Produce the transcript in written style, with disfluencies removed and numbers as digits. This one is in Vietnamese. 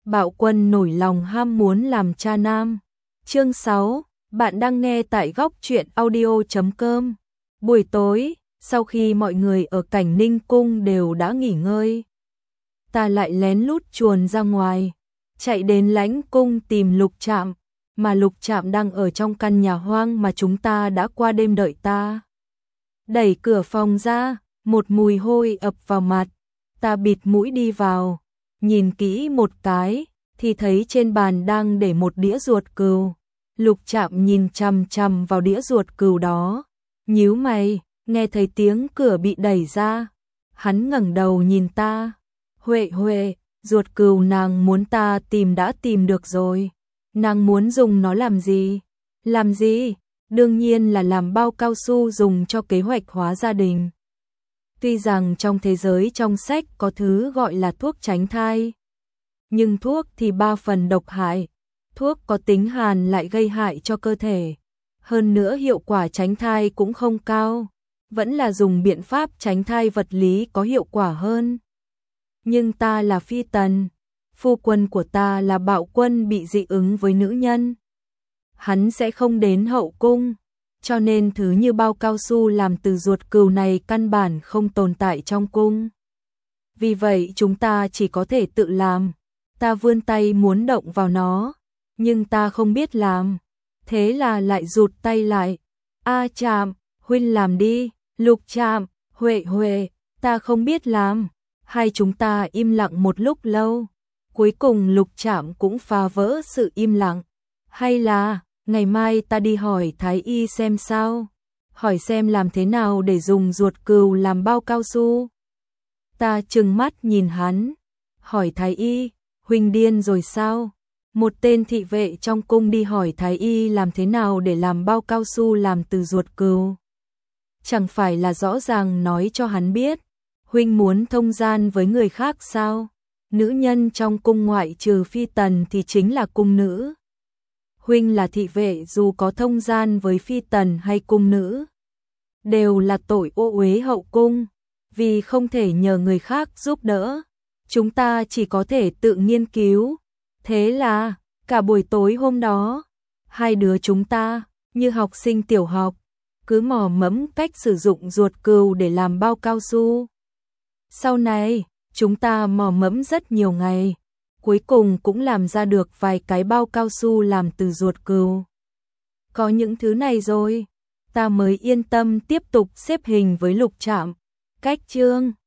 Bạo Quân nổi lòng ham muốn làm cha nam. Chương 6, bạn đang nghe tại góc truyện audio.com. Buổi tối, sau khi mọi người ở Cảnh Ninh cung đều đã nghỉ ngơi, ta lại lén lút chuồn ra ngoài, chạy đến Lãnh cung tìm Lục Trạm, mà Lục Trạm đang ở trong căn nhà hoang mà chúng ta đã qua đêm đợi ta. Đẩy cửa phòng ra, một mùi hôi ập vào mặt, ta bịt mũi đi vào, nhìn kỹ một cái thì thấy trên bàn đang để một đĩa ruột cừu. Lục Trạm nhìn chằm chằm vào đĩa ruột cừu đó, nhíu mày, nghe thấy tiếng cửa bị đẩy ra, hắn ngẩng đầu nhìn ta. Huệ Huệ, ruột cừu nàng muốn ta tìm đã tìm được rồi. Nàng muốn dùng nó làm gì? Làm gì? Đương nhiên là làm bao cao su dùng cho kế hoạch hóa gia đình. Tuy rằng trong thế giới trong sách có thứ gọi là thuốc tránh thai, nhưng thuốc thì 3 phần độc hại, thuốc có tính hàn lại gây hại cho cơ thể. Hơn nữa hiệu quả tránh thai cũng không cao, vẫn là dùng biện pháp tránh thai vật lý có hiệu quả hơn. Nhưng ta là phi tần, phu quân của ta là Bạo Quân bị dị ứng với nữ nhân. Hắn sẽ không đến hậu cung, cho nên thứ như bao cao su làm từ ruột cừu này căn bản không tồn tại trong cung. Vì vậy chúng ta chỉ có thể tự làm. Ta vươn tay muốn động vào nó, nhưng ta không biết làm, thế là lại rụt tay lại. A Trạm, huynh làm đi. Lục Trạm, Huệ Huệ, ta không biết làm. Hai chúng ta im lặng một lúc lâu, cuối cùng Lục Trạm cũng phá vỡ sự im lặng. Hay là, ngày mai ta đi hỏi Thái Y xem sao, hỏi xem làm thế nào để dùng ruột cừu làm bao cao su. Ta trừng mắt nhìn hắn, hỏi Thái Y, huynh điên rồi sao? Một tên thị vệ trong cung đi hỏi Thái Y làm thế nào để làm bao cao su làm từ ruột cừu. Chẳng phải là rõ ràng nói cho hắn biết, huynh muốn thông gian với người khác sao? Nữ nhân trong cung ngoại trừ phi tần thì chính là cung nữ. Huynh là thị vệ, dù có thông gian với phi tần hay cung nữ, đều là tội ô uế hậu cung, vì không thể nhờ người khác giúp đỡ. Chúng ta chỉ có thể tự nghiên cứu. Thế là, cả buổi tối hôm đó, hai đứa chúng ta, như học sinh tiểu học, cứ mò mẫm cách sử dụng ruột cừu để làm bao cao su. Sau này, chúng ta mò mẫm rất nhiều ngày, cuối cùng cũng làm ra được vài cái bao cao su làm từ ruột cừu. Có những thứ này rồi, ta mới yên tâm tiếp tục xếp hình với Lục Trạm. Cách chương